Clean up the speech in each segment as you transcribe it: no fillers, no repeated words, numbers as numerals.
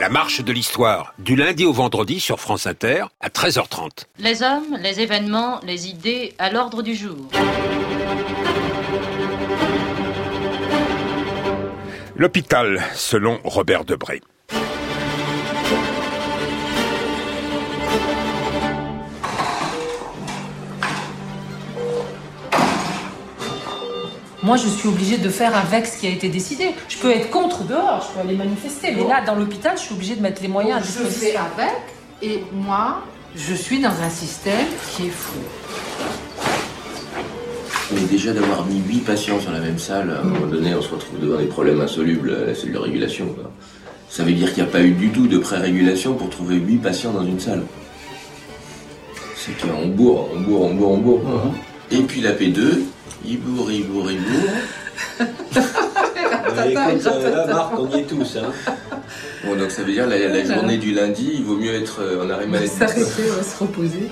marche de l'histoire, du lundi au vendredi sur France Inter, à 13h30. Les hommes, les événements, les idées à l'ordre du jour. L'hôpital, selon Robert Debré. Moi, je suis obligée de faire avec ce qui a été décidé. Je peux être contre dehors, je peux aller manifester. Mais là, dans l'hôpital, je suis obligée de mettre les moyens à disposition. Je fais avec, et moi, je suis dans un système qui est fou. Mais déjà d'avoir mis 8 patients sur la même salle, à un moment donné, on se retrouve devant des problèmes insolubles à la cellule de régulation, quoi. Ça veut dire qu'il n'y a pas eu du tout de pré-régulation pour trouver 8 patients dans une salle. C'est qu'on bourre. Et puis la P2, il bourre. Écoute, là, Marc, on y est tous, hein. Bon, donc ça veut dire la journée du lundi, il vaut mieux être en arrêt maladie. S'arrêter, on va se reposer.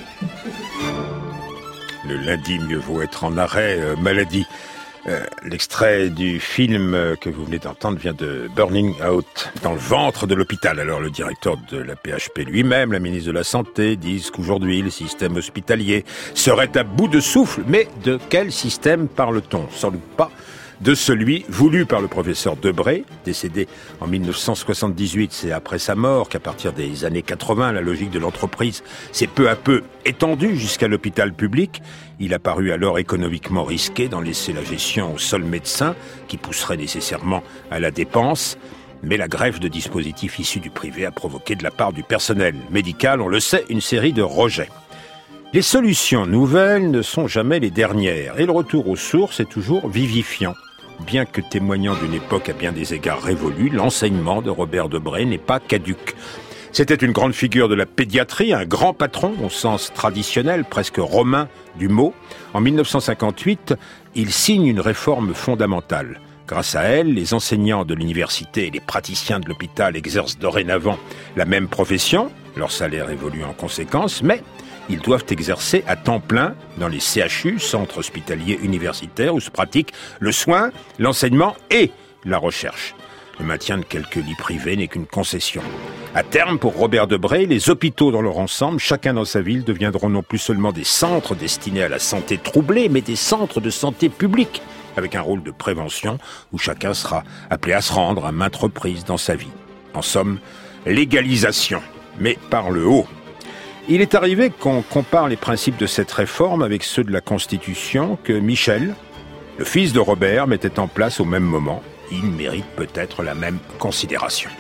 Le lundi, mieux vaut être en arrêt maladie. L'extrait du film que vous venez d'entendre vient de Burning Out, dans le ventre de l'hôpital. Alors le directeur de la PHP lui-même, la ministre de la Santé, disent qu'aujourd'hui le système hospitalier serait à bout de souffle. Mais de quel système parle-t-on ? Sans doute pas de celui voulu par le professeur Debré, décédé en 1978. C'est après sa mort qu'à partir des années 80, la logique de l'entreprise s'est peu à peu étendue jusqu'à l'hôpital public. Il a paru alors économiquement risqué d'en laisser la gestion aux seuls médecins, qui pousseraient nécessairement à la dépense. Mais la greffe de dispositifs issus du privé a provoqué de la part du personnel médical, on le sait, une série de rejets. Les solutions nouvelles ne sont jamais les dernières, et le retour aux sources est toujours vivifiant. Bien que témoignant d'une époque à bien des égards révolue, l'enseignement de Robert Debré n'est pas caduc. C'était une grande figure de la pédiatrie, un grand patron au sens traditionnel, presque romain du mot. En 1958, il signe une réforme fondamentale. Grâce à elle, les enseignants de l'université et les praticiens de l'hôpital exercent dorénavant la même profession. Leur salaire évolue en conséquence, mais ils doivent exercer à temps plein dans les CHU, centres hospitaliers universitaires, où se pratiquent le soin, l'enseignement et la recherche. Le maintien de quelques lits privés n'est qu'une concession. À terme, pour Robert Debré, les hôpitaux dans leur ensemble, chacun dans sa ville, deviendront non plus seulement des centres destinés à la santé troublée, mais des centres de santé publique, avec un rôle de prévention où chacun sera appelé à se rendre à maintes reprises dans sa vie. En somme, l'égalisation, mais par le haut. Il est arrivé qu'on compare les principes de cette réforme avec ceux de la Constitution que Michel, le fils de Robert, mettait en place au même moment. Il mérite peut-être la même considération.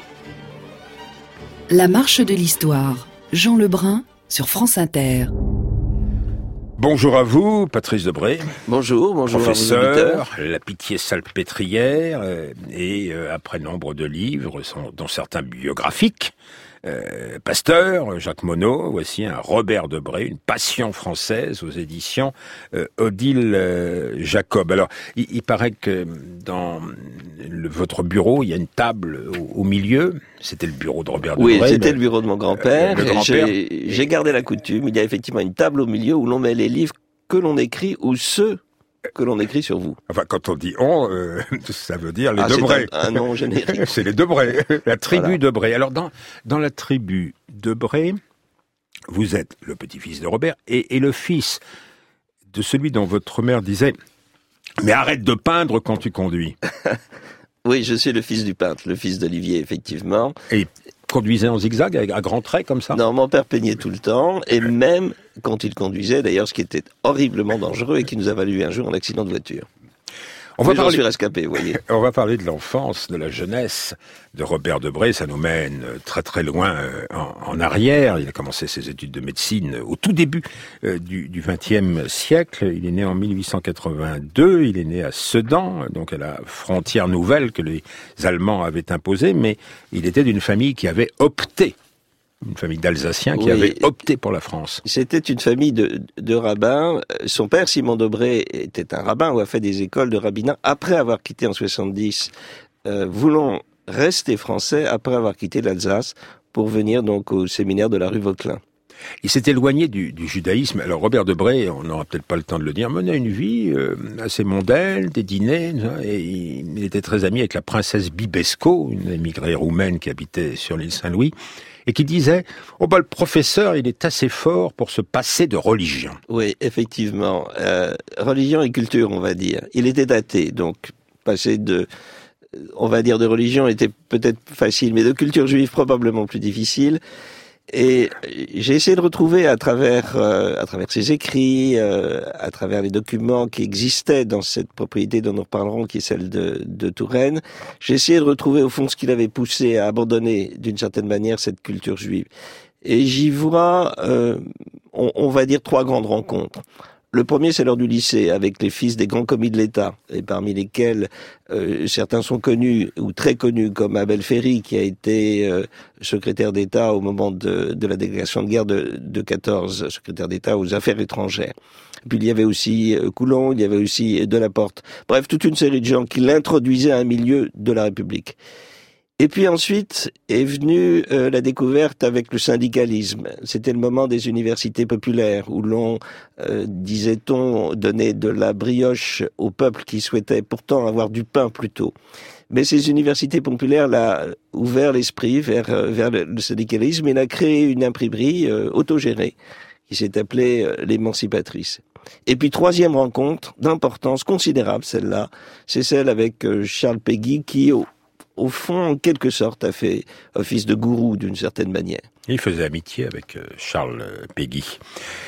La marche de l'histoire. Jean Lebrun sur France Inter. Bonjour à vous, Patrice Debré. Bonjour professeur, la pitié salpêtrière, et après nombre de livres, dont certains biographiques, Pasteur, Jacques Monod, voici un Robert Debré, une passion française aux éditions Odile Jacob. Alors, il paraît que dans votre bureau, il y a une table au milieu. C'était le bureau de Robert Debré. Oui, c'était le bureau de mon grand-père. J'ai gardé la coutume. Il y a effectivement une table au milieu où l'on met les livres que l'on écrit ou ceux que l'on écrit sur vous. Enfin, quand on dit on, ça veut dire les Debré. C'est un nom générique. C'est les Debré, la tribu voilà. Debré. Alors, dans la tribu Debré, vous êtes le petit-fils de Robert et le fils de celui dont votre mère disait « Mais arrête de peindre quand tu conduis ». Oui, je suis le fils du peintre, le fils d'Olivier, effectivement. Et conduisait en zigzag, à grands traits, comme ça ? Non, mon père peignait tout le temps, et même quand il conduisait, d'ailleurs, ce qui était horriblement dangereux et qui nous a valu un jour un accident de voiture. J'en suis rescapé, vous voyez. On va parler de l'enfance, de la jeunesse de Robert Debré. Ça nous mène très très loin en arrière. Il a commencé ses études de médecine au tout début du XXe siècle. Il est né en 1882. Il est né à Sedan, donc à la frontière nouvelle que les Allemands avaient imposée. Mais il était d'une famille qui avait opté. Une famille d'Alsaciens qui avait opté pour la France. C'était une famille de rabbins. Son père, Simon Debré, était un rabbin ou a fait des écoles de rabbinat après avoir quitté en 70, voulant rester français après avoir quitté l'Alsace pour venir donc au séminaire de la rue Vauquelin. Il s'est éloigné du judaïsme. Alors Robert Debré, on n'aura peut-être pas le temps de le dire, menait une vie assez mondaine, des dîners, et il était très ami avec la princesse Bibesco, une émigrée roumaine qui habitait sur l'île Saint-Louis, et qui disait « le professeur, il est assez fort pour se passer de religion ». Oui, effectivement. Religion et culture, on va dire. Il était athée, donc passer de religion était peut-être facile, mais de culture juive probablement plus difficile. Et j'ai essayé de retrouver à travers ses écrits, à travers les documents qui existaient dans cette propriété dont nous reparlerons, qui est celle de Touraine, j'ai essayé de retrouver au fond ce qui l'avait poussé à abandonner d'une certaine manière cette culture juive. Et j'y vois, on va dire, 3 grandes rencontres. Le premier, c'est lors du lycée, avec les fils des grands commis de l'État, et parmi lesquels certains sont connus, ou très connus, comme Abel Ferry, qui a été secrétaire d'État au moment de la délégation de guerre de 14, secrétaire d'État aux affaires étrangères. Puis il y avait aussi Coulon, il y avait aussi Delaporte. Bref, toute une série de gens qui l'introduisaient à un milieu de la République. Et puis ensuite est venue la découverte avec le syndicalisme. C'était le moment des universités populaires où l'on, disait-on, donnait de la brioche au peuple qui souhaitait pourtant avoir du pain plutôt. Mais ces universités populaires l'ont ouvert l'esprit vers le syndicalisme et l'a créé une imprimerie autogérée qui s'est appelée l'Émancipatrice. Et puis 3e rencontre d'importance considérable, celle-là, c'est celle avec Charles Péguy qui au fond, en quelque sorte, a fait office de gourou d'une certaine manière. Il faisait amitié avec Charles Péguy.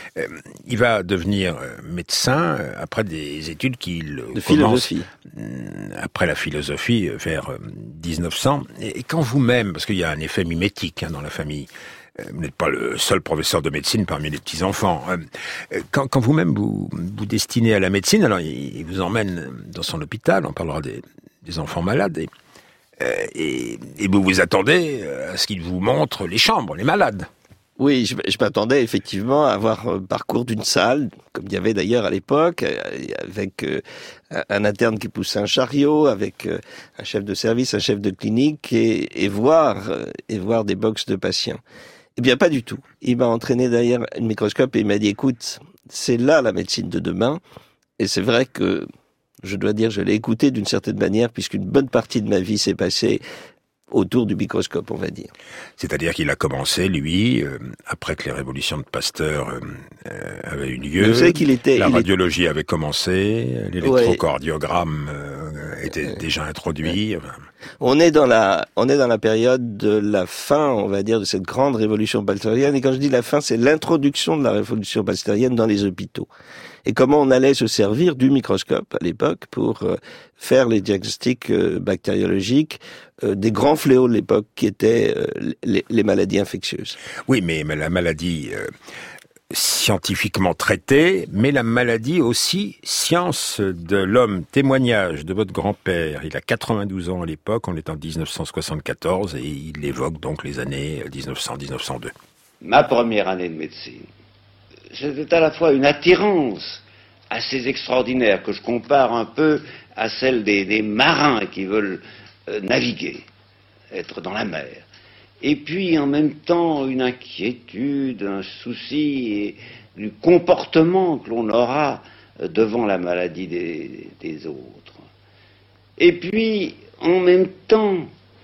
Il va devenir médecin après des études qu'il commence après la philosophie vers 1900. Et quand vous-même, parce qu'il y a un effet mimétique dans la famille, vous n'êtes pas le seul professeur de médecine parmi les petits-enfants. Quand vous-même vous destinez à la médecine, alors il vous emmène dans son hôpital, on parlera des enfants malades, et vous vous attendez à ce qu'il vous montre les chambres, les malades. Oui, je m'attendais effectivement à avoir un parcours d'une salle, comme il y avait d'ailleurs à l'époque, avec un interne qui poussait un chariot, avec un chef de service, un chef de clinique, et voir des box de patients. Eh bien, pas du tout. Il m'a entraîné derrière un microscope et il m'a dit, écoute, c'est là la médecine de demain. Et c'est vrai que, je dois dire, je l'ai écouté d'une certaine manière, puisqu'une bonne partie de ma vie s'est passée autour du microscope, on va dire. C'est-à-dire qu'il a commencé, lui, après que les révolutions de Pasteur avaient eu lieu, la radiologie avait commencé, l'électrocardiogramme était déjà introduit. On est dans la période de la fin, on va dire, de cette grande révolution pasteurienne. Et quand je dis la fin, c'est l'introduction de la révolution pasteurienne dans les hôpitaux. Et comment on allait se servir du microscope à l'époque pour faire les diagnostics bactériologiques des grands fléaux de l'époque qui étaient les maladies infectieuses. Oui, mais la maladie scientifiquement traitée, mais la maladie aussi science de l'homme. Témoignage de votre grand-père, il a 92 ans à l'époque, on est en 1974, et il évoque donc les années 1900-1902. Ma première année de médecine, c'était à la fois une attirance assez extraordinaire que je compare un peu à celle des marins qui veulent naviguer, être dans la mer. Et puis en même temps une inquiétude, un souci du comportement que l'on aura devant la maladie des autres. Et puis en même temps,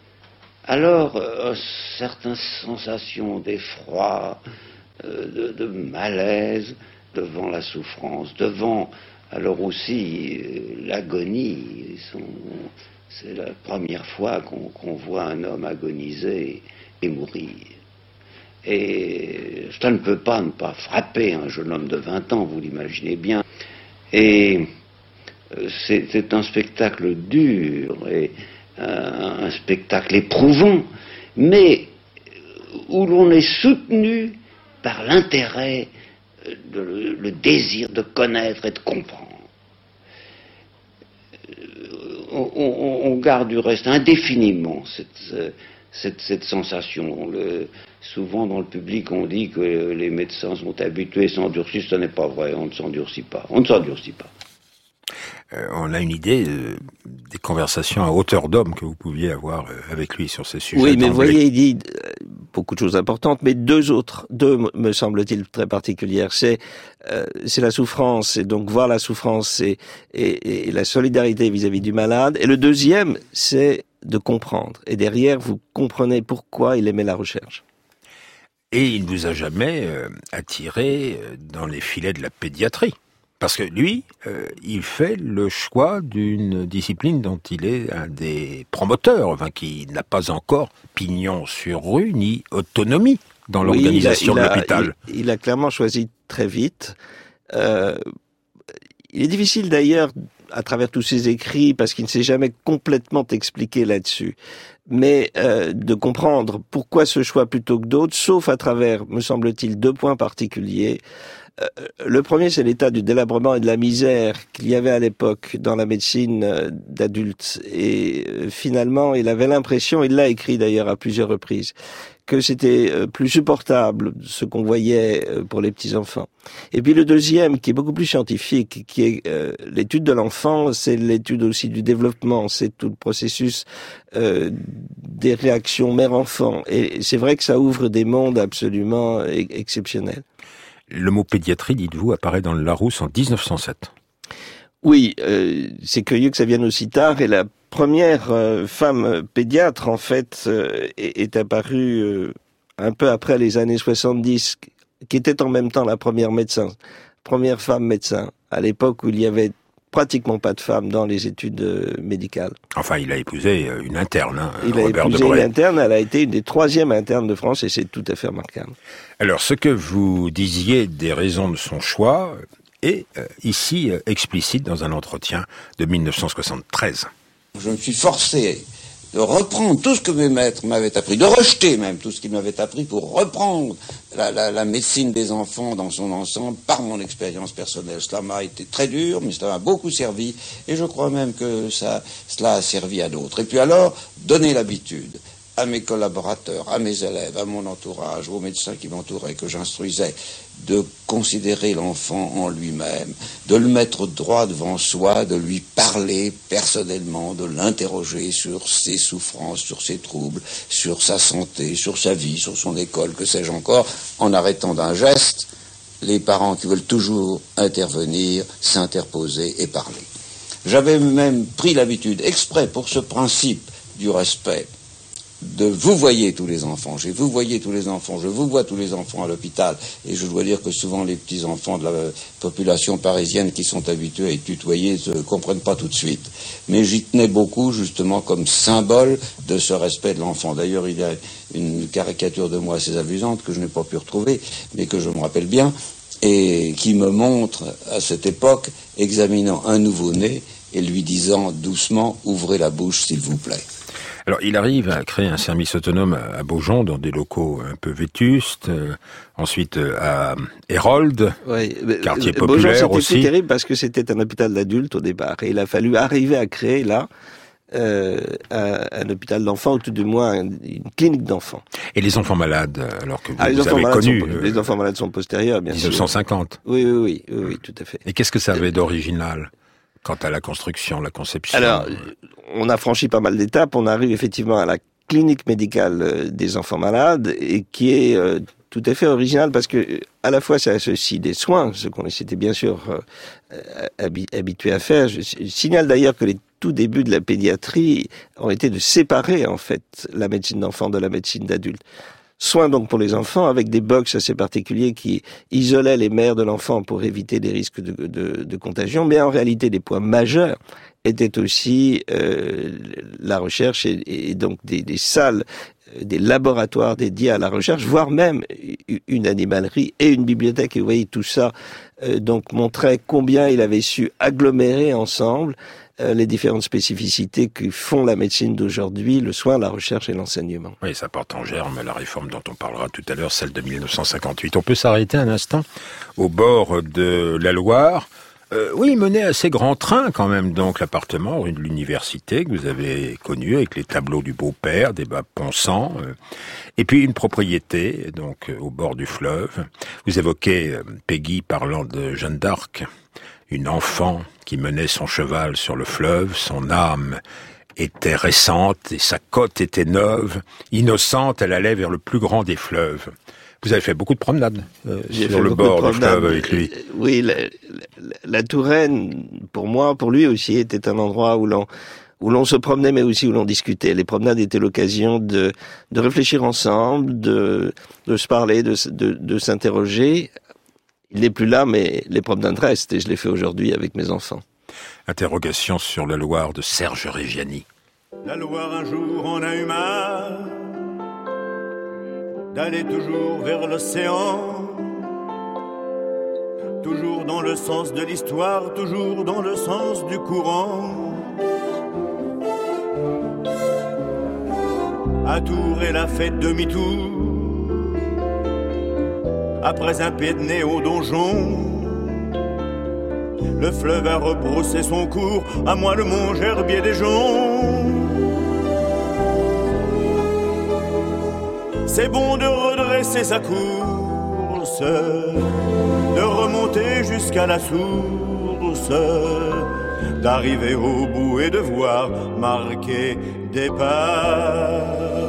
alors certaines sensations d'effroi, de malaise devant la souffrance, devant alors aussi l'agonie. C'est la première fois qu'on voit un homme agoniser et mourir. Et ça ne peut pas ne pas frapper un jeune homme de 20 ans, vous l'imaginez bien. Et c'est un spectacle dur et un spectacle éprouvant, mais où l'on est soutenu par l'intérêt, le désir de connaître et de comprendre. On garde du reste indéfiniment cette sensation. Souvent dans le public on dit que les médecins sont habitués, s'endurcissent. Ce n'est pas vrai, on ne s'endurcit pas. On ne s'endurcit pas. On a une idée des conversations à hauteur d'homme que vous pouviez avoir avec lui sur ces sujets. Oui, mais vous voyez, il dit, beaucoup de choses importantes, mais deux, me semble-t-il, très particulières. C'est la souffrance, et donc voir la souffrance et la solidarité vis-à-vis du malade. Et le deuxième, c'est de comprendre. Et derrière, vous comprenez pourquoi il aimait la recherche. Et il ne vous a jamais attiré dans les filets de la pédiatrie. Parce que lui, il fait le choix d'une discipline dont il est un des promoteurs, enfin, qui n'a pas encore pignon sur rue ni autonomie dans l'organisation de l'hôpital. Il a clairement choisi très vite. Il est difficile d'ailleurs, à travers tous ses écrits, parce qu'il ne s'est jamais complètement expliqué là-dessus, mais de comprendre pourquoi ce choix plutôt que d'autres, sauf à travers, me semble-t-il, deux points particuliers. Le premier, c'est l'état du délabrement et de la misère qu'il y avait à l'époque dans la médecine d'adultes. Et finalement, il avait l'impression, il l'a écrit d'ailleurs à plusieurs reprises, que c'était plus supportable ce qu'on voyait pour les petits-enfants. Et puis le deuxième, qui est beaucoup plus scientifique, qui est l'étude de l'enfant, c'est l'étude aussi du développement, c'est tout le processus des réactions mère-enfant. Et c'est vrai que ça ouvre des mondes absolument exceptionnels. Le mot pédiatrie, dites-vous, apparaît dans le Larousse en 1907. Oui, c'est curieux que ça vienne aussi tard, et la première femme pédiatre, en fait, est apparue un peu après les années 70, qui était en même temps la première femme médecin, à l'époque où il y avait pratiquement pas de femmes dans les études médicales. Enfin, il a épousé une interne, Il a épousé une interne, elle a été une des 3e internes de France, et c'est tout à fait remarquable. Alors, ce que vous disiez des raisons de son choix est ici explicite dans un entretien de 1973. Je me suis forcé de reprendre tout ce que mes maîtres m'avaient appris, de rejeter même tout ce qu'ils m'avaient appris pour reprendre la médecine des enfants dans son ensemble par mon expérience personnelle. Cela m'a été très dur, mais cela m'a beaucoup servi, et je crois même que cela a servi à d'autres. Et puis alors, donner l'habitude à mes collaborateurs, à mes élèves, à mon entourage, aux médecins qui m'entouraient, que j'instruisais, de considérer l'enfant en lui-même, de le mettre droit devant soi, de lui parler personnellement, de l'interroger sur ses souffrances, sur ses troubles, sur sa santé, sur sa vie, sur son école, que sais-je encore, en arrêtant d'un geste les parents qui veulent toujours intervenir, s'interposer et parler. J'avais même pris l'habitude, exprès pour ce principe du respect, de vous voyez tous les enfants, je vous vois tous les enfants à l'hôpital, et je dois dire que souvent les petits-enfants de la population parisienne qui sont habitués à être tutoyés ne comprennent pas tout de suite. Mais j'y tenais beaucoup, justement, comme symbole de ce respect de l'enfant. D'ailleurs, il y a une caricature de moi assez amusante que je n'ai pas pu retrouver, mais que je me rappelle bien, et qui me montre, à cette époque, examinant un nouveau-né et lui disant doucement « Ouvrez la bouche, s'il vous plaît ». Alors, il arrive à créer un service autonome à Beaujon, dans des locaux un peu vétustes, ensuite à Hérold, quartier populaire Beaujon, aussi. C'était terrible parce que c'était un hôpital d'adultes au départ, et il a fallu arriver à créer là un hôpital d'enfants, ou tout du moins une clinique d'enfants. Et les enfants malades, alors que vous avez connu... Les enfants malades sont postérieurs, bien 1950. sûr. 1950. Oui, tout à fait. Et qu'est-ce que ça avait d'original quant à la construction, la conception? Alors, on a franchi pas mal d'étapes. On arrive effectivement à la clinique médicale des enfants malades, et qui est tout à fait original parce que à la fois ça associe des soins, ce qu'on s'était bien sûr habitué à faire. Je signale d'ailleurs que les tout débuts de la pédiatrie ont été de séparer en fait la médecine d'enfants de la médecine d'adulte. Soins donc pour les enfants, avec des box assez particuliers qui isolaient les mères de l'enfant pour éviter des risques de contagion, mais en réalité des points majeurs étaient aussi la recherche et donc des salles, des laboratoires dédiés à la recherche, voire même une animalerie et une bibliothèque. Et vous voyez, tout ça donc montrait combien il avait su agglomérer ensemble les différentes spécificités qui font la médecine d'aujourd'hui, le soin, la recherche et l'enseignement. Oui, ça porte en germe la réforme dont on parlera tout à l'heure, celle de 1958. On peut s'arrêter un instant au bord de la Loire. Oui, il menait assez grand train quand même, donc l'appartement rue de l'Université que vous avez connu avec les tableaux du beau-père, des bas Ponsant, et puis une propriété donc au bord du fleuve. Vous évoquez Peggy parlant de Jeanne d'Arc, une enfant qui menait son cheval sur le fleuve, son âme était récente et sa côte était neuve. Innocente, elle allait vers le plus grand des fleuves. Vous avez fait beaucoup de promenades sur le bord du fleuve avec lui. Oui, la Touraine, pour lui aussi, était un endroit où l'on se promenait, mais aussi où l'on discutait. Les promenades étaient l'occasion de réfléchir ensemble, de se parler, de s'interroger. Il n'est plus là, mais les promenades restent, et je les fais aujourd'hui avec mes enfants. Interrogation sur la Loire de Serge Reggiani. La Loire, un jour, on a eu marre d'aller toujours vers l'océan, toujours dans le sens de l'histoire, toujours dans le sens du courant. À Tours et la fête demi-tour, après un pied de nez au donjon, le fleuve a rebroussé son cours, à moi le mont Gerbier des Joncs. C'est bon de redresser sa course, de remonter jusqu'à la source, d'arriver au bout et de voir marquer des pas.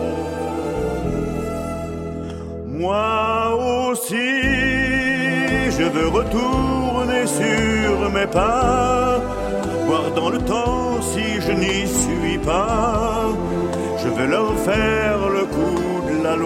Moi aussi, je veux retourner sur mes pas, voir dans le temps si je n'y suis pas. Je veux leur faire le coup de la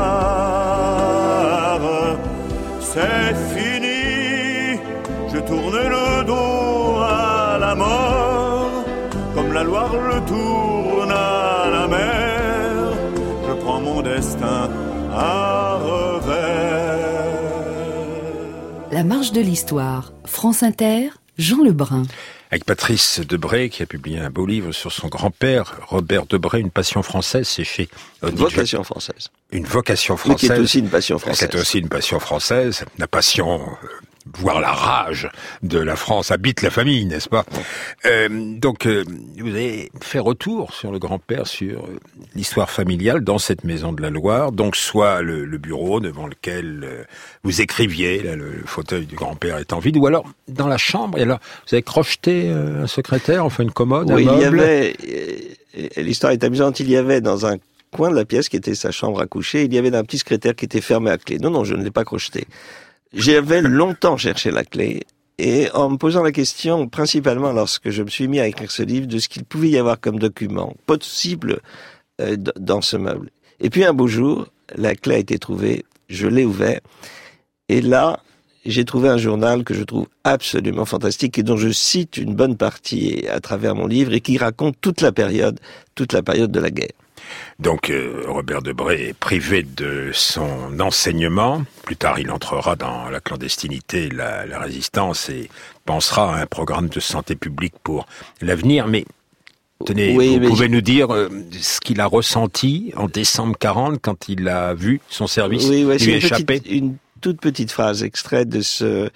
Loire. C'est fini, je tourne le dos à la mort, comme la Loire le tourne à la mer. Je prends mon destin à revers. La marche de l'histoire, France Inter, Jean Lebrun. Avec Patrice Debré, qui a publié un beau livre sur son grand-père, Robert Debré, Une passion française, c'est chez Une vocation française. Une vocation française. Mais qui est aussi une passion française. C'est aussi une passion française. La passion, voire la rage de la France habite la famille, n'est-ce pas? Donc, vous avez fait retour sur le grand-père, sur l'histoire familiale dans cette maison de la Loire. Donc, soit le bureau devant lequel vous écriviez, là, le fauteuil du grand-père étant vide, ou alors dans la chambre. Et alors, vous avez crocheté un secrétaire, enfin une commode, oui, un meuble. Il y avait, l'histoire est amusante, il y avait dans un coin de la pièce qui était sa chambre à coucher, il y avait un petit secrétaire qui était fermé à clé. Non, je ne l'ai pas crocheté. J'avais longtemps cherché la clé, et en me posant la question, principalement lorsque je me suis mis à écrire ce livre, de ce qu'il pouvait y avoir comme document possible dans ce meuble. Et puis un beau jour, la clé a été trouvée, je l'ai ouvert, et là, j'ai trouvé un journal que je trouve absolument fantastique et dont je cite une bonne partie à travers mon livre et qui raconte toute la période de la guerre. Donc, Robert Debré est privé de son enseignement. Plus tard, il entrera dans la clandestinité, la résistance et pensera à un programme de santé publique pour l'avenir. Mais, tenez, vous pouvez nous dire ce qu'il a ressenti en décembre 40 quand il a vu son service lui échapper? Une toute petite phrase extraite de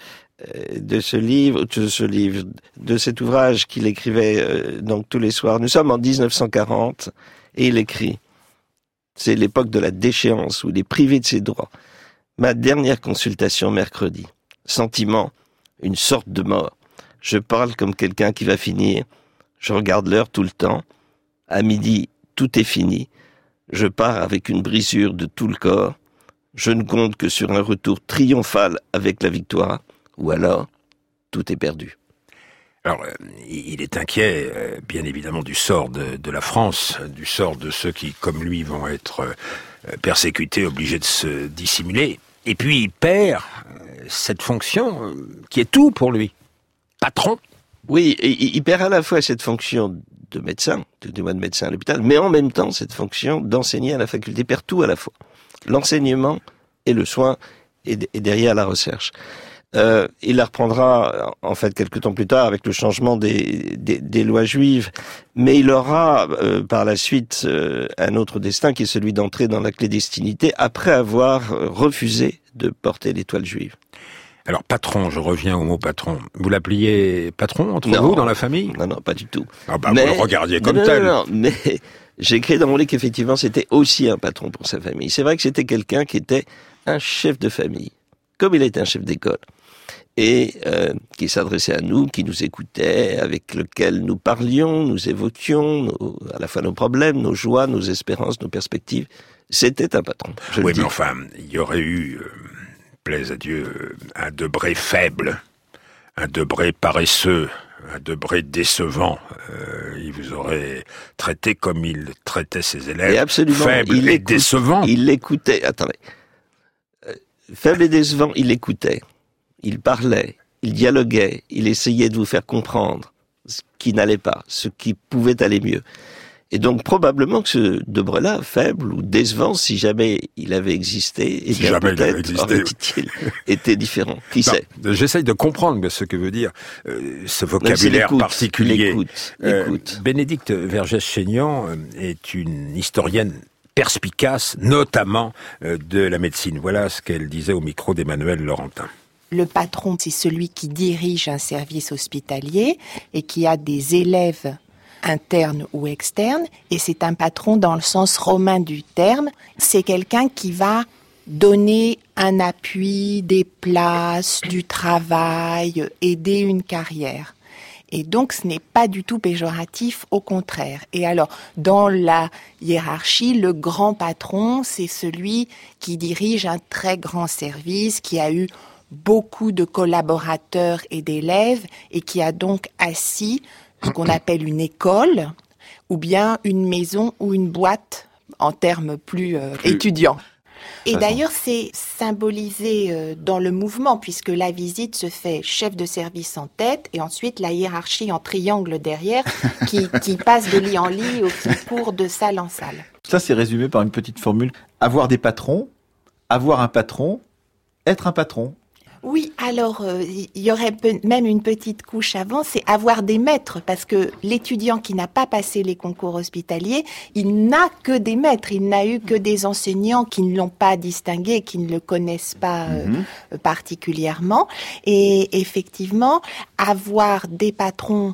cet ouvrage qu'il écrivait donc tous les soirs. Nous sommes en 1940 et il écrit. C'est l'époque de la déchéance où il est privé de ses droits. Ma dernière consultation mercredi. Sentiment, une sorte de mort. Je parle comme quelqu'un qui va finir. Je regarde l'heure tout le temps. À midi, tout est fini. Je pars avec une brisure de tout le corps. Je ne compte que sur un retour triomphal avec la victoire. Ou alors, tout est perdu. Alors, il est inquiet, bien évidemment, du sort de la France, du sort de ceux qui, comme lui, vont être persécutés, obligés de se dissimuler. Et puis, il perd cette fonction qui est tout pour lui. Patron. Oui, il perd à la fois cette fonction de médecin, de médecin à l'hôpital, mais en même temps, cette fonction d'enseigner à la faculté. Il perd tout à la fois. L'enseignement et le soin, et derrière la recherche. Il la reprendra en fait quelques temps plus tard avec le changement des lois juives, mais il aura par la suite un autre destin qui est celui d'entrer dans la clandestinité après avoir refusé de porter l'étoile juive. Alors patron, je reviens au mot patron. Vous l'appeliez patron entre vous dans la famille? Non, pas du tout. Ah bah, mais, vous le regardiez comme tel. Non, mais j'ai écrit dans mon livre qu'effectivement c'était aussi un patron pour sa famille. C'est vrai que c'était quelqu'un qui était un chef de famille, comme il était un chef d'école. et qui s'adressait à nous, qui nous écoutait, avec lequel nous parlions, nous évoquions à la fois nos problèmes, nos joies, nos espérances, nos perspectives. C'était un patron. Oui, mais enfin, il y aurait eu, plaise à Dieu, un Debré faible, un Debré paresseux, un Debré décevant. Il vous aurait traité comme il traitait ses élèves, faible et décevant. Il l'écoutait. Attendez. Faible et décevant, il l'écoutait. Il parlait, il dialoguait, il essayait de vous faire comprendre ce qui n'allait pas, ce qui pouvait aller mieux. Et donc probablement que ce Debré-là, faible ou décevant, si jamais il avait existé, et bien peut-être aurait-il été différent. Qui sait? J'essaye de comprendre ce que veut dire ce vocabulaire particulier. Bénédicte Vergès-Chaignan est une historienne perspicace, notamment de la médecine. Voilà ce qu'elle disait au micro d'Emmanuel Laurentin. Le patron, c'est celui qui dirige un service hospitalier et qui a des élèves internes ou externes, et c'est un patron dans le sens romain du terme. C'est quelqu'un qui va donner un appui, des places, du travail, aider une carrière. Et donc, ce n'est pas du tout péjoratif, au contraire. Et alors, dans la hiérarchie, le grand patron, c'est celui qui dirige un très grand service, qui a eu beaucoup de collaborateurs et d'élèves, et qui a donc assis ce qu'on appelle une école, ou bien une maison ou une boîte, en termes plus étudiants. Et d'ailleurs, c'est symbolisé dans le mouvement, puisque la visite se fait chef de service en tête, et ensuite la hiérarchie en triangle derrière, qui passe de lit en lit ou qui court de salle en salle. Ça, c'est résumé par une petite formule. Avoir des patrons, avoir un patron, être un patron. Oui, alors il y aurait même une petite couche avant, c'est avoir des maîtres, parce que l'étudiant qui n'a pas passé les concours hospitaliers, il n'a que des maîtres, il n'a eu que des enseignants qui ne l'ont pas distingué, qui ne le connaissent pas particulièrement. Et effectivement, avoir des patrons,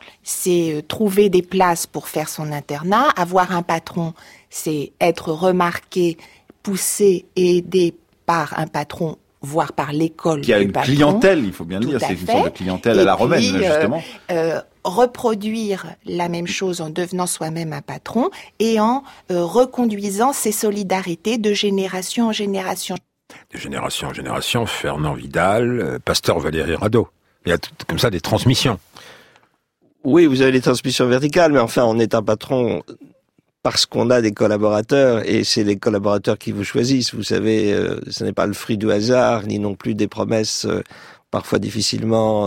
c'est trouver des places pour faire son internat. Avoir un patron, c'est être remarqué, poussé et aidé par un patron, voire par l'école. Qui a une clientèle, il faut bien le dire, c'est une sorte de clientèle à la romaine, justement. Reproduire la même chose en devenant soi-même un patron et en reconduisant ces solidarités de génération en génération. De génération en génération, Fernand Vidal, Pasteur Valéry Radeau. Il y a tout, comme ça des transmissions. Oui, vous avez les transmissions verticales, mais enfin, on est un patron parce qu'on a des collaborateurs, et c'est les collaborateurs qui vous choisissent. Vous savez, ce n'est pas le fruit du hasard, ni non plus des promesses parfois difficiles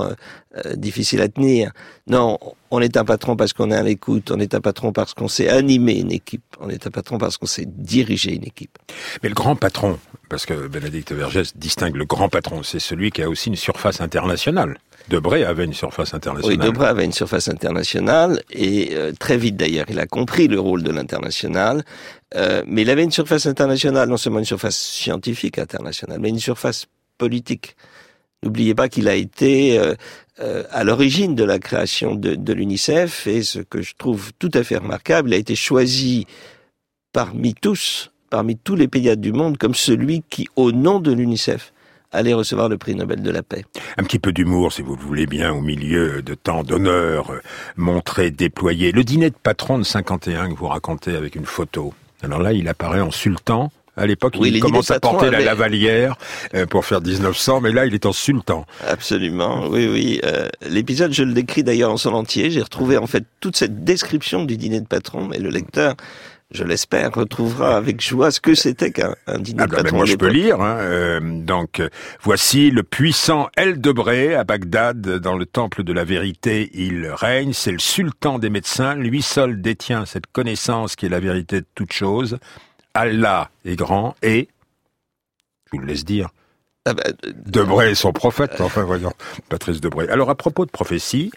à tenir. Non, on est un patron parce qu'on est à l'écoute, on est un patron parce qu'on sait animer une équipe, on est un patron parce qu'on sait diriger une équipe. Mais le grand patron, parce que Bénédicte Vergès distingue le grand patron, c'est celui qui a aussi une surface internationale. Debré avait une surface internationale. Oui, Debré avait une surface internationale, et très vite d'ailleurs, il a compris le rôle de l'international, mais il avait une surface internationale, non seulement une surface scientifique internationale, mais une surface politique. N'oubliez pas qu'il a été à l'origine de la création de l'UNICEF, et ce que je trouve tout à fait remarquable, il a été choisi parmi tous les pédiatres du monde, comme celui qui, au nom de l'UNICEF, allait recevoir le prix Nobel de la paix. Un petit peu d'humour, si vous le voulez bien, au milieu de tant d'honneurs montrés, déployés. Le dîner de patron de 51 que vous racontez avec une photo. Alors là, il apparaît en sultan. À l'époque, il commence à porter la lavalière pour faire 1900, mais là, il est en sultan. Absolument, oui. L'épisode, je le décris d'ailleurs en son entier. J'ai retrouvé en fait toute cette description du dîner de patron, mais le lecteur, je l'espère, retrouvera avec joie ce que c'était qu'un dîner de patron. Moi, je peux lire. Donc, voici le puissant El Debré à Bagdad, dans le temple de la vérité. Il règne, c'est le sultan des médecins. Lui seul détient cette connaissance qui est la vérité de toute chose. Allah est grand et, je vous le laisse dire, Debré est son prophète. Enfin, voyons, Patrice Debré. Alors, à propos de prophétie,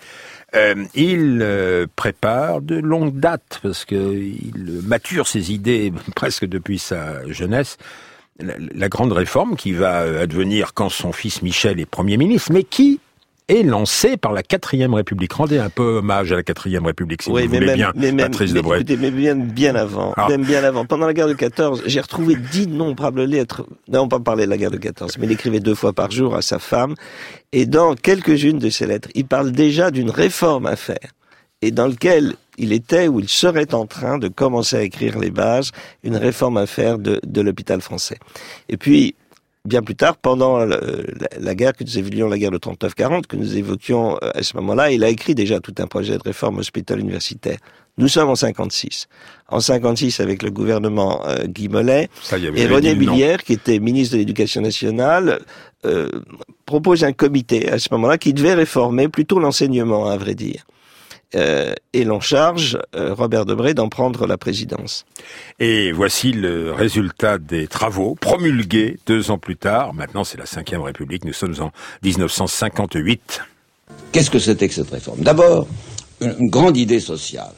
il prépare de longue date, parce qu'il mature ses idées presque depuis sa jeunesse, la grande réforme qui va advenir quand son fils Michel est Premier ministre, mais qui et lancé par la 4e République. Rendez un peu hommage à la 4e République, si vous voulez bien, Patrice Debray. Écoutez, mais bien avant. Même bien avant. Pendant la guerre de 14, j'ai retrouvé d'innombrables lettres. Non, on va pas parler de la guerre de 14, mais il écrivait 2 fois par jour à sa femme. Et dans quelques-unes de ces lettres, il parle déjà d'une réforme à faire. Et dans lequel il était ou il serait en train de commencer à écrire les bases, une réforme à faire de l'hôpital français. Et puis, bien plus tard, pendant la guerre que nous évoquions, la guerre de 39-40, que nous évoquions à ce moment-là, il a écrit déjà tout un projet de réforme hospitalo universitaire. Nous sommes en 56. En 56, avec le gouvernement Guy Mollet, et René Billière, qui était ministre de l'Éducation nationale, propose un comité à ce moment-là qui devait réformer plutôt l'enseignement, à vrai dire. Et l'on charge Robert Debray d'en prendre la présidence. Et voici le résultat des travaux promulgués 2 ans plus tard. Maintenant, c'est la 5e République. Nous sommes en 1958. Qu'est-ce que c'était que cette réforme? D'abord, une grande idée sociale.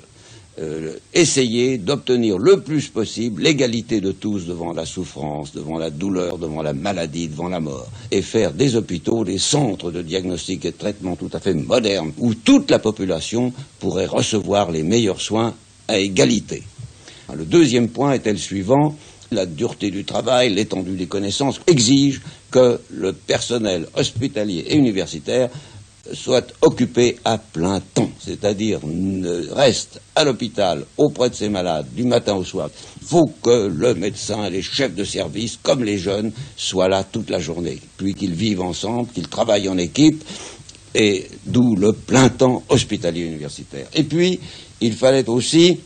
Essayer d'obtenir le plus possible l'égalité de tous devant la souffrance, devant la douleur, devant la maladie, devant la mort, et faire des hôpitaux des centres de diagnostic et de traitement tout à fait modernes, où toute la population pourrait recevoir les meilleurs soins à égalité. Le deuxième point était le suivant: la dureté du travail, l'étendue des connaissances exigent que le personnel hospitalier et universitaire soit occupé à plein temps, c'est-à-dire reste à l'hôpital auprès de ses malades du matin au soir. Il faut que le médecin, les chefs de service, comme les jeunes, soient là toute la journée, puis qu'ils vivent ensemble, qu'ils travaillent en équipe, et d'où le plein temps hospitalier universitaire. Et puis, il fallait aussi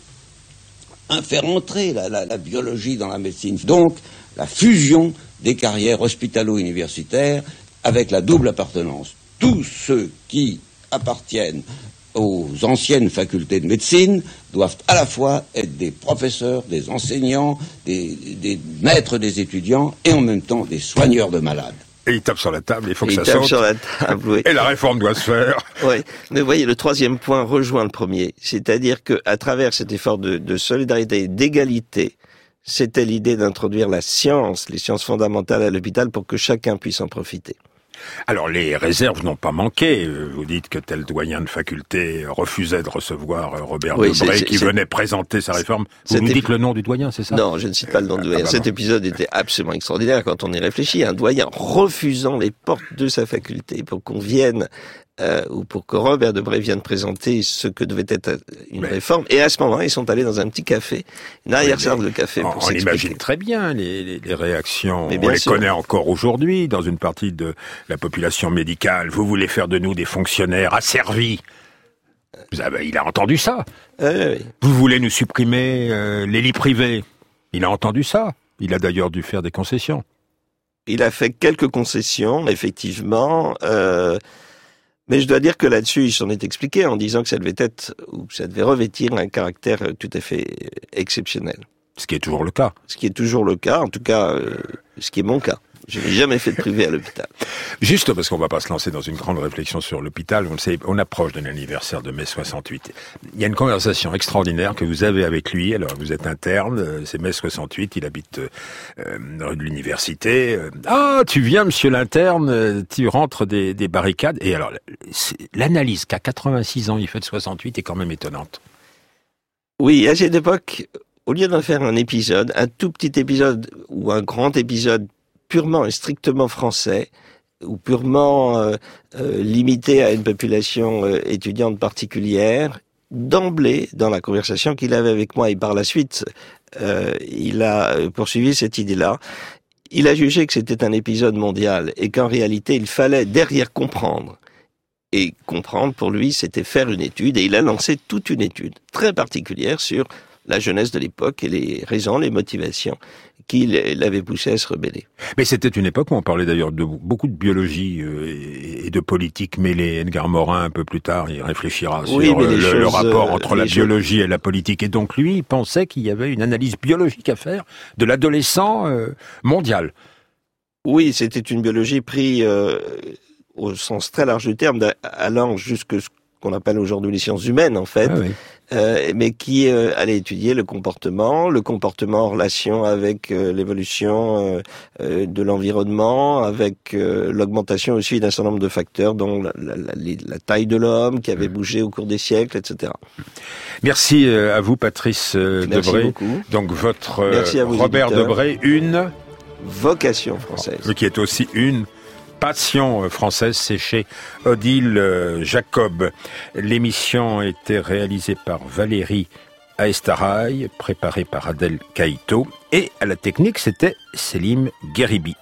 faire entrer la biologie dans la médecine, donc la fusion des carrières hospitalo-universitaires avec la double appartenance. Tous ceux qui appartiennent aux anciennes facultés de médecine doivent à la fois être des professeurs, des enseignants, des maîtres des étudiants et en même temps des soigneurs de malades. Et il tape sur la table, il faut que ça sorte. Sur la table, oui. Et la réforme doit se faire. Oui, mais vous voyez, le 3e point rejoint le premier. C'est-à-dire qu'à travers cet effort de solidarité et d'égalité, c'était l'idée d'introduire la science, les sciences fondamentales à l'hôpital pour que chacun puisse en profiter. Alors, les réserves n'ont pas manqué. Vous dites que tel doyen de faculté refusait de recevoir Robert Debray qui venait présenter sa réforme. Vous nous dites le nom du doyen, c'est ça? Non, je ne cite pas le nom du doyen. Cet épisode était absolument extraordinaire quand on y réfléchit. Un doyen refusant les portes de sa faculté pour qu'on vienne ou pour que Robert Debray vienne présenter ce que devait être une réforme. Et à ce moment-là, ils sont allés dans un petit café, une arrière-salle de café pour s'expliquer. On imagine très bien les réactions. On les connaît encore aujourd'hui dans une partie de la population médicale. Vous voulez faire de nous des fonctionnaires asservis. Il a entendu ça. Oui. Vous voulez nous supprimer les lits privés. Il a entendu ça. Il a d'ailleurs dû faire des concessions. Il a fait quelques concessions, effectivement. Mais je dois dire que là-dessus, il s'en est expliqué en disant que ça devait être, ou que ça devait revêtir un caractère tout à fait exceptionnel. Ce qui est toujours le cas. Ce qui est toujours le cas, en tout cas, ce qui est mon cas. Je n'ai jamais fait de privé à l'hôpital. Juste parce qu'on va pas se lancer dans une grande réflexion sur l'hôpital, on le sait, on approche de l'anniversaire de mai 68. Il y a une conversation extraordinaire que vous avez avec lui. Alors, vous êtes interne, c'est mai 68, il habite rue de l'université. Ah, tu viens, monsieur l'interne, tu rentres des barricades. Et alors, l'analyse qu'à 86 ans, il fait de 68 est quand même étonnante. Oui, à cette époque, au lieu d'en faire un épisode, un tout petit épisode ou un grand épisode purement et strictement français, ou purement limité à une population étudiante particulière, d'emblée, dans la conversation qu'il avait avec moi, et par la suite, il a poursuivi cette idée-là, il a jugé que c'était un épisode mondial, et qu'en réalité, il fallait derrière comprendre. Et comprendre, pour lui, c'était faire une étude, et il a lancé toute une étude très particulière sur la jeunesse de l'époque et les raisons, les motivations qui l'avaient poussé à se rebeller. Mais c'était une époque où on parlait d'ailleurs de beaucoup de biologie et de politique mêlée. Edgar Morin, un peu plus tard, il réfléchira sur le rapport entre la biologie et la politique. Et donc lui, il pensait qu'il y avait une analyse biologique à faire de l'adolescent mondial. Oui, c'était une biologie prise au sens très large du terme, allant jusque ce qu'on appelle aujourd'hui les sciences humaines en fait, mais qui allait étudier le comportement en relation avec l'évolution de l'environnement, avec l'augmentation aussi d'un certain nombre de facteurs, dont la taille de l'homme qui avait bougé au cours des siècles, etc. Merci à vous, Patrice Debré. Merci beaucoup. Donc votre éditeurs. Robert Debré, une vocation française, qui est aussi une passion française, c'est chez Odile Jacob. L'émission a été réalisée par Valérie Aestaraï, préparée par Adèle Caïto, et à la technique, c'était Selim Gueribi.